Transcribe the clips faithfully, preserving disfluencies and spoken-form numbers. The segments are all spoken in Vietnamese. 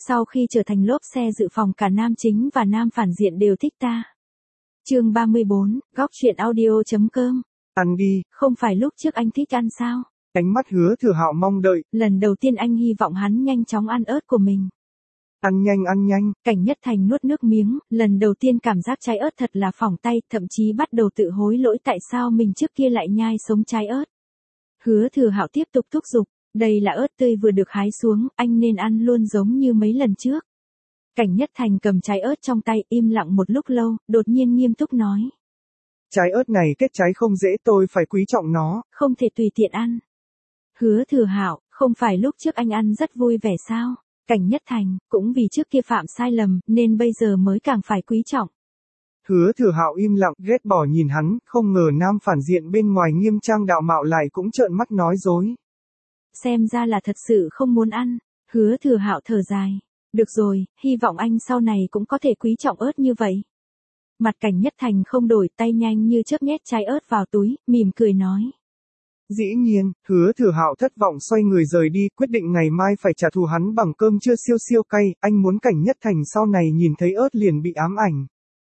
Sau khi trở thành lốp xe dự phòng cả nam chính và nam phản diện đều thích ta. Chương ba mươi bốn, góc truyện audio chấm com. Ăn đi. Không phải lúc trước anh thích ăn sao? Ánh mắt Hứa Thừa Hạo mong đợi. Lần đầu tiên anh hy vọng hắn nhanh chóng ăn ớt của mình. Ăn nhanh ăn nhanh. Cảnh Nhất Thành nuốt nước miếng, lần đầu tiên cảm giác trái ớt thật là phỏng tay, thậm chí bắt đầu tự hối lỗi tại sao mình trước kia lại nhai sống trái ớt. Hứa Thừa Hạo tiếp tục thúc giục, đây là ớt tươi vừa được hái xuống, anh nên ăn luôn giống như mấy lần trước. Cảnh Nhất Thành cầm trái ớt trong tay, im lặng một lúc lâu, đột nhiên nghiêm túc nói. Trái ớt này kết trái không dễ, tôi phải quý trọng nó. Không thể tùy tiện ăn. Hứa Thừa Hạo, không phải lúc trước anh ăn rất vui vẻ sao? Cảnh Nhất Thành, cũng vì trước kia phạm sai lầm, nên bây giờ mới càng phải quý trọng. Hứa Thừa Hạo im lặng, ghét bỏ nhìn hắn, không ngờ nam phản diện bên ngoài nghiêm trang đạo mạo lại cũng trợn mắt nói dối. Xem ra là thật sự không muốn ăn. Hứa Thừa Hạo thở dài. Được rồi, hy vọng anh sau này cũng có thể quý trọng ớt như vậy. Mặt Cảnh Nhất Thành không đổi, tay nhanh như chớp nhét trái ớt vào túi, mỉm cười nói. Dĩ nhiên, Hứa Thừa Hạo thất vọng xoay người rời đi, quyết định ngày mai phải trả thù hắn bằng cơm trưa siêu siêu cay, anh muốn Cảnh Nhất Thành sau này nhìn thấy ớt liền bị ám ảnh.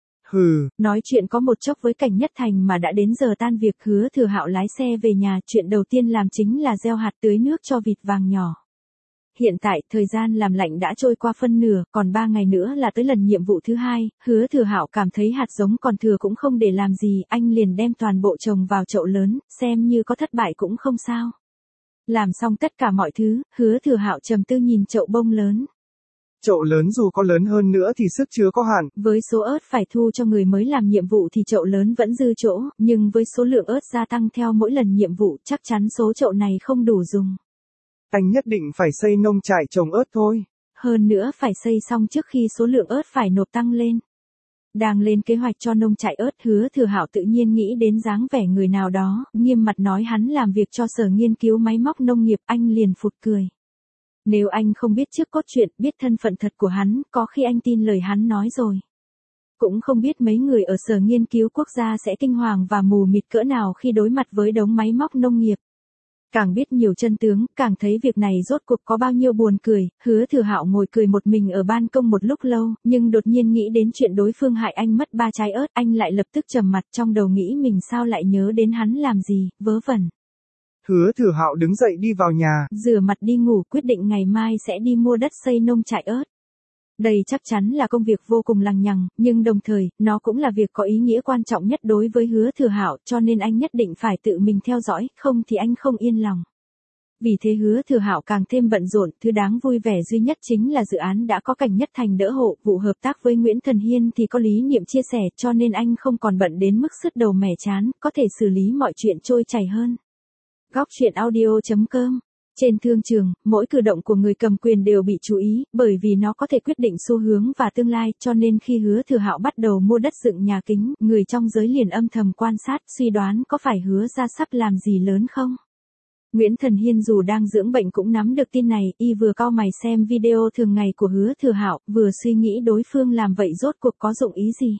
Hừ. Nói chuyện có một chốc với Cảnh Nhất Thành mà đã đến giờ tan việc. Hứa Thừa Hạo lái xe về nhà, chuyện đầu tiên làm chính là gieo hạt tưới nước cho vịt vàng nhỏ. Hiện tại, thời gian làm lạnh đã trôi qua phân nửa, còn ba ngày nữa là tới lần nhiệm vụ thứ hai. Hứa Thừa Hạo cảm thấy hạt giống còn thừa cũng không để làm gì, anh liền đem toàn bộ trồng vào chậu lớn, xem như có thất bại cũng không sao. Làm xong tất cả mọi thứ, Hứa Thừa Hạo trầm tư nhìn chậu bông lớn. Chậu lớn dù có lớn hơn nữa thì sức chứa có hạn. Với số ớt phải thu cho người mới làm nhiệm vụ thì chậu lớn vẫn dư chỗ, nhưng với số lượng ớt gia tăng theo mỗi lần nhiệm vụ, chắc chắn số chậu này không đủ dùng. Anh nhất định phải xây nông trại trồng ớt thôi. Hơn nữa phải xây xong trước khi số lượng ớt phải nộp tăng lên. Đang lên kế hoạch cho nông trại ớt, Hứa Thừa Hạo tự nhiên nghĩ đến dáng vẻ người nào đó, nghiêm mặt nói hắn làm việc cho sở nghiên cứu máy móc nông nghiệp, anh liền phụt cười. Nếu anh không biết trước cốt truyện, biết thân phận thật của hắn, có khi anh tin lời hắn nói rồi. Cũng không biết mấy người ở sở nghiên cứu quốc gia sẽ kinh hoàng và mù mịt cỡ nào khi đối mặt với đống máy móc nông nghiệp. Càng biết nhiều chân tướng, càng thấy việc này rốt cuộc có bao nhiêu buồn cười. Hứa Thừa Hạo ngồi cười một mình ở ban công một lúc lâu, nhưng đột nhiên nghĩ đến chuyện đối phương hại anh mất ba trái ớt, anh lại lập tức trầm mặt, trong đầu nghĩ mình sao lại nhớ đến hắn làm gì, vớ vẩn. Hứa Thừa Hạo đứng dậy đi vào nhà, rửa mặt đi ngủ, quyết định ngày mai sẽ đi mua đất xây nông trại ớt. Đây chắc chắn là công việc vô cùng lằng nhằng, nhưng đồng thời, nó cũng là việc có ý nghĩa quan trọng nhất đối với Hứa Thừa Hạo, cho nên anh nhất định phải tự mình theo dõi, không thì anh không yên lòng. Vì thế Hứa Thừa Hạo càng thêm bận rộn, thứ đáng vui vẻ duy nhất chính là dự án đã có Cảnh Nhất Thành đỡ hộ, vụ hợp tác với Nguyễn Thần Hiên thì có Lý Niệm chia sẻ, cho nên anh không còn bận đến mức sứt đầu mẻ chán, có thể xử lý mọi chuyện trôi chảy hơn. Góc truyện audio chấm com. Trên thương trường, mỗi cử động của người cầm quyền đều bị chú ý, bởi vì nó có thể quyết định xu hướng và tương lai, cho nên khi Hứa Thừa Hạo bắt đầu mua đất dựng nhà kính, người trong giới liền âm thầm quan sát, suy đoán có phải Hứa ra sắp làm gì lớn không. Nguyễn Thần Hiên dù đang dưỡng bệnh cũng nắm được tin này, y vừa cau mày xem video thường ngày của Hứa Thừa Hạo, vừa suy nghĩ đối phương làm vậy rốt cuộc có dụng ý gì.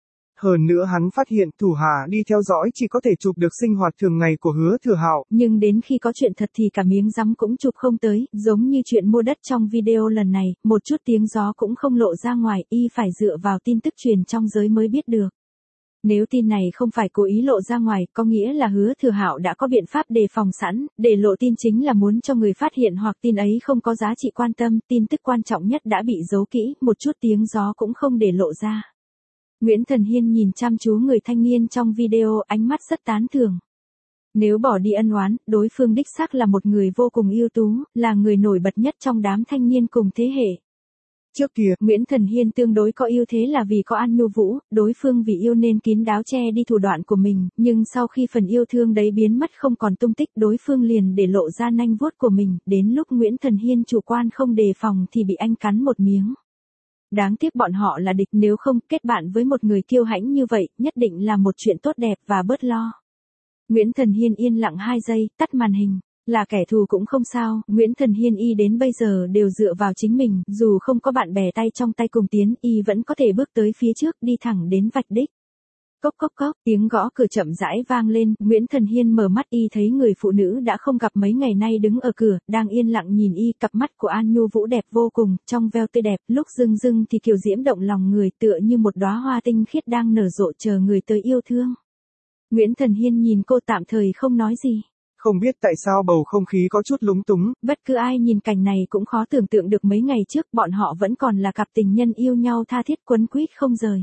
Hơn nữa hắn phát hiện thủ hạ đi theo dõi chỉ có thể chụp được sinh hoạt thường ngày của Hứa Thừa Hạo. Nhưng đến khi có chuyện thật thì cả miếng rắm cũng chụp không tới, giống như chuyện mua đất trong video lần này, một chút tiếng gió cũng không lộ ra ngoài, y phải dựa vào tin tức truyền trong giới mới biết được. Nếu tin này không phải cố ý lộ ra ngoài, có nghĩa là Hứa Thừa Hạo đã có biện pháp đề phòng sẵn, để lộ tin chính là muốn cho người phát hiện hoặc tin ấy không có giá trị quan tâm, tin tức quan trọng nhất đã bị giấu kỹ, một chút tiếng gió cũng không để lộ ra. Nguyễn Thần Hiên nhìn chăm chú người thanh niên trong video, ánh mắt rất tán thưởng. Nếu bỏ đi ân oán, đối phương đích xác là một người vô cùng ưu tú, là người nổi bật nhất trong đám thanh niên cùng thế hệ. Trước kia, Nguyễn Thần Hiên tương đối có ưu thế là vì có An Nhu Vũ, đối phương vì yêu nên kín đáo che đi thủ đoạn của mình, nhưng sau khi phần yêu thương đấy biến mất không còn tung tích, đối phương liền để lộ ra nanh vuốt của mình, đến lúc Nguyễn Thần Hiên chủ quan không đề phòng thì bị anh cắn một miếng. Đáng tiếc bọn họ là địch, nếu không, kết bạn với một người kiêu hãnh như vậy, nhất định là một chuyện tốt đẹp và bớt lo. Nguyễn Thần Hiên yên lặng hai giây, tắt màn hình. Là kẻ thù cũng không sao, Nguyễn Thần Hiên y đến bây giờ đều dựa vào chính mình, dù không có bạn bè tay trong tay cùng tiến, y vẫn có thể bước tới phía trước, đi thẳng đến vạch đích. Cốc cốc cốc, tiếng gõ cửa chậm rãi vang lên, Nguyễn Thần Hiên mở mắt y thấy người phụ nữ đã không gặp mấy ngày nay đứng ở cửa, đang yên lặng nhìn y, cặp mắt của An Nhu Vũ đẹp vô cùng, trong veo tươi đẹp, lúc rưng rưng thì kiều diễm động lòng người, tựa như một đóa hoa tinh khiết đang nở rộ chờ người tới yêu thương. Nguyễn Thần Hiên nhìn cô tạm thời không nói gì. Không biết tại sao bầu không khí có chút lúng túng. Bất cứ ai nhìn cảnh này cũng khó tưởng tượng được mấy ngày trước bọn họ vẫn còn là cặp tình nhân yêu nhau tha thiết quấn quýt không rời.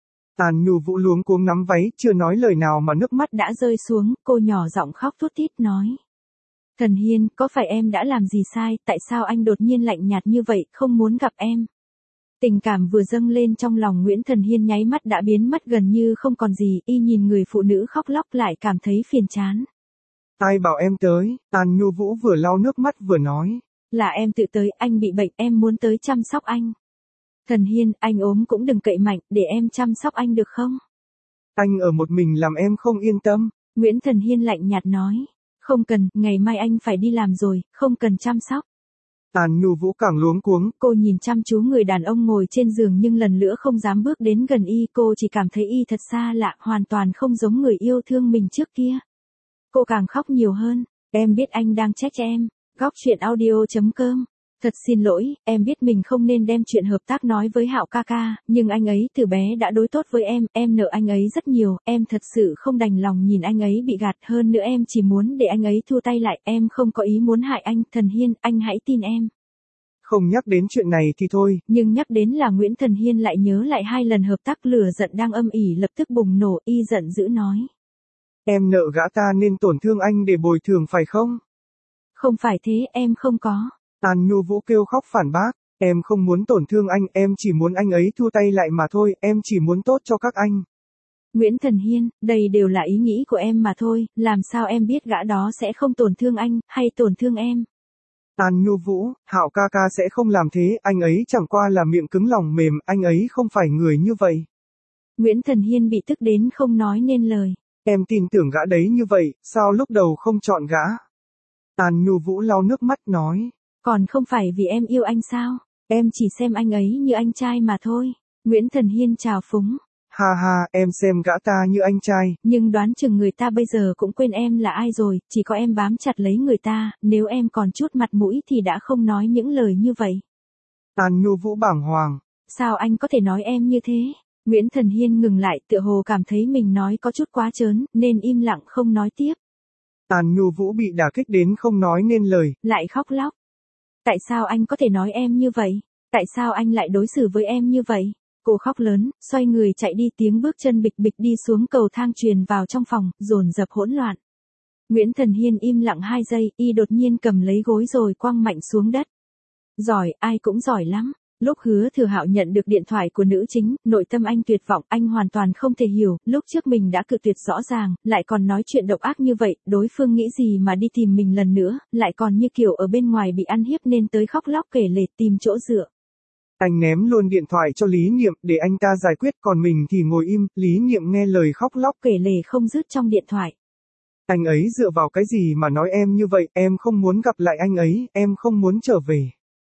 An Nhu Vũ luống cuống nắm váy, chưa nói lời nào mà nước mắt đã rơi xuống, cô nhỏ giọng khóc thút thít nói. Thần Hiên, có phải em đã làm gì sai, tại sao anh đột nhiên lạnh nhạt như vậy, không muốn gặp em? Tình cảm vừa dâng lên trong lòng Nguyễn Thần Hiên nháy mắt đã biến mất gần như không còn gì, y nhìn người phụ nữ khóc lóc lại cảm thấy phiền chán. Ai bảo em tới, An Nhu Vũ vừa lau nước mắt vừa nói. Là em tự tới, anh bị bệnh, em muốn tới chăm sóc anh. Thần Hiên, anh ốm cũng đừng cậy mạnh, để em chăm sóc anh được không? Anh ở một mình làm em không yên tâm. Nguyễn Thần Hiên lạnh nhạt nói. Không cần, ngày mai anh phải đi làm rồi, không cần chăm sóc. An Nhu Vũ càng luống cuống. Cô nhìn chăm chú người đàn ông ngồi trên giường nhưng lần nữa không dám bước đến gần y, cô chỉ cảm thấy y thật xa lạ, hoàn toàn không giống người yêu thương mình trước kia. Cô càng khóc nhiều hơn. Em biết anh đang trách em. Góc truyện audio chấm com. Thật xin lỗi, em biết mình không nên đem chuyện hợp tác nói với Hạo ca ca, nhưng anh ấy từ bé đã đối tốt với em, em nợ anh ấy rất nhiều, em thật sự không đành lòng nhìn anh ấy bị gạt, hơn nữa em chỉ muốn để anh ấy thua tay lại, em không có ý muốn hại anh, Thần Hiên, anh hãy tin em. Không nhắc đến chuyện này thì thôi. Nhưng nhắc đến là Nguyễn Thần Hiên lại nhớ lại hai lần hợp tác, lửa giận đang âm ỉ lập tức bùng nổ, y giận dữ nói. Em nợ gã ta nên tổn thương anh để bồi thường phải không? Không phải thế, em không có. An Nhu Vũ kêu khóc phản bác, em không muốn tổn thương anh, em chỉ muốn anh ấy thua tay lại mà thôi, em chỉ muốn tốt cho các anh. Nguyễn Thần Hiên, đây đều là ý nghĩ của em mà thôi, làm sao em biết gã đó sẽ không tổn thương anh, hay tổn thương em? An Nhu Vũ, Hạo ca ca sẽ không làm thế, anh ấy chẳng qua là miệng cứng lòng mềm, anh ấy không phải người như vậy. Nguyễn Thần Hiên bị tức đến không nói nên lời. Em tin tưởng gã đấy như vậy, sao lúc đầu không chọn gã? An Nhu Vũ lau nước mắt nói. Còn không phải vì em yêu anh sao? Em chỉ xem anh ấy như anh trai mà thôi. Nguyễn Thần Hiên chào phúng. Ha ha, em xem gã ta như anh trai. Nhưng đoán chừng người ta bây giờ cũng quên em là ai rồi, chỉ có em bám chặt lấy người ta, nếu em còn chút mặt mũi thì đã không nói những lời như vậy. An Nhu Vũ bàng hoàng. Sao anh có thể nói em như thế? Nguyễn Thần Hiên ngừng lại, tựa hồ cảm thấy mình nói có chút quá trớn, nên im lặng không nói tiếp. An Nhu Vũ bị đả kích đến không nói nên lời. Lại khóc lóc. Tại sao anh có thể nói em như vậy? Tại sao anh lại đối xử với em như vậy? Cô khóc lớn, xoay người chạy đi, tiếng bước chân bịch bịch đi xuống cầu thang truyền vào trong phòng, dồn dập hỗn loạn. Nguyễn Thần Hiên im lặng hai giây, y đột nhiên cầm lấy gối rồi quăng mạnh xuống đất. Giỏi, ai cũng giỏi lắm. Lúc Hứa Thừa Hạo nhận được điện thoại của nữ chính, nội tâm anh tuyệt vọng, anh hoàn toàn không thể hiểu, lúc trước mình đã cự tuyệt rõ ràng, lại còn nói chuyện độc ác như vậy, đối phương nghĩ gì mà đi tìm mình lần nữa, lại còn như kiểu ở bên ngoài bị ăn hiếp nên tới khóc lóc kể lể tìm chỗ dựa. Anh ném luôn điện thoại cho Lý Niệm để anh ta giải quyết, còn mình thì ngồi im, Lý Niệm nghe lời khóc lóc kể lể không dứt trong điện thoại. Anh ấy dựa vào cái gì mà nói em như vậy, em không muốn gặp lại anh ấy, em không muốn trở về.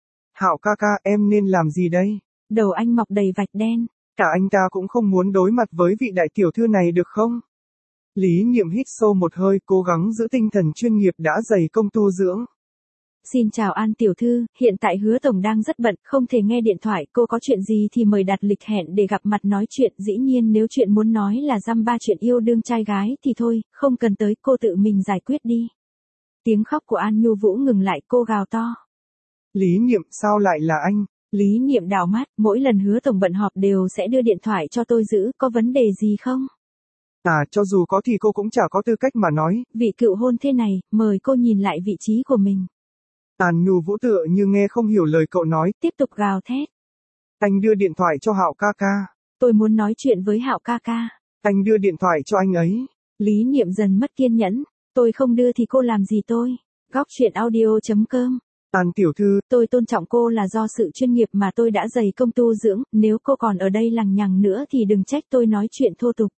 Hạo ca ca, em nên làm gì đây? Đầu anh mọc đầy vạch đen. Cả anh ta cũng không muốn đối mặt với vị đại tiểu thư này được không? Lý Niệm hít sâu một hơi, cố gắng giữ tinh thần chuyên nghiệp đã dày công tu dưỡng. Xin chào An tiểu thư, hiện tại Hứa tổng đang rất bận, không thể nghe điện thoại, cô có chuyện gì thì mời đặt lịch hẹn để gặp mặt nói chuyện, dĩ nhiên nếu chuyện muốn nói là dăm ba chuyện yêu đương trai gái thì thôi, không cần tới, cô tự mình giải quyết đi. Tiếng khóc của An Nhu Vũ ngừng lại, cô gào to. Lý Niệm, sao lại là anh? Lý Niệm đảo mắt, mỗi lần Hứa tổng bận họp đều sẽ đưa điện thoại cho tôi giữ, có vấn đề gì không? À, cho dù có thì cô cũng chả có tư cách mà nói. Vị cựu hôn thế này, mời cô nhìn lại vị trí của mình. An Nhu Vũ tựa như nghe không hiểu lời cậu nói, tiếp tục gào thét. Anh đưa điện thoại cho Hạo ca ca. Tôi muốn nói chuyện với Hạo ca ca. Anh đưa điện thoại cho anh ấy. Lý Niệm dần mất kiên nhẫn. Tôi không đưa thì cô làm gì tôi? Góc truyện audio chấm com. An tiểu thư, tôi tôn trọng cô là do sự chuyên nghiệp mà tôi đã dày công tu dưỡng, nếu cô còn ở đây lằng nhằng nữa thì đừng trách tôi nói chuyện thô tục.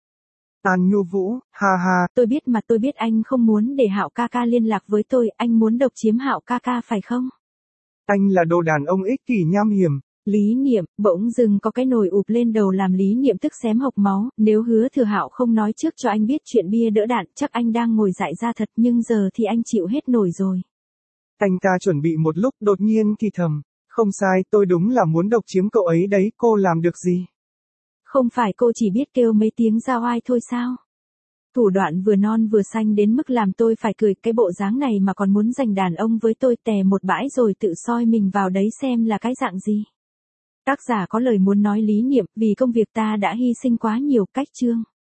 An Nhu Vũ, ha ha. Tôi biết mà, tôi biết anh không muốn để Hạo ca ca liên lạc với tôi, anh muốn độc chiếm Hạo ca ca phải không? Anh là đồ đàn ông ích kỷ nham hiểm. Lý Niệm, bỗng dưng có cái nồi ụp lên đầu làm Lý Niệm tức xém hộc máu, nếu Hứa Thừa Hạo không nói trước cho anh biết chuyện bia đỡ đạn, chắc anh đang ngồi dại ra thật, nhưng giờ thì anh chịu hết nổi rồi. Anh ta chuẩn bị một lúc, đột nhiên thì thầm, không sai, tôi đúng là muốn độc chiếm cậu ấy đấy, cô làm được gì? Không phải cô chỉ biết kêu mấy tiếng ra oai thôi sao? Thủ đoạn vừa non vừa xanh đến mức làm tôi phải cười, cái bộ dáng này mà còn muốn giành đàn ông với tôi, tè một bãi rồi tự soi mình vào đấy xem là cái dạng gì. Tác giả có lời muốn nói Lý Niệm, vì công việc ta đã hy sinh quá nhiều, cách chương.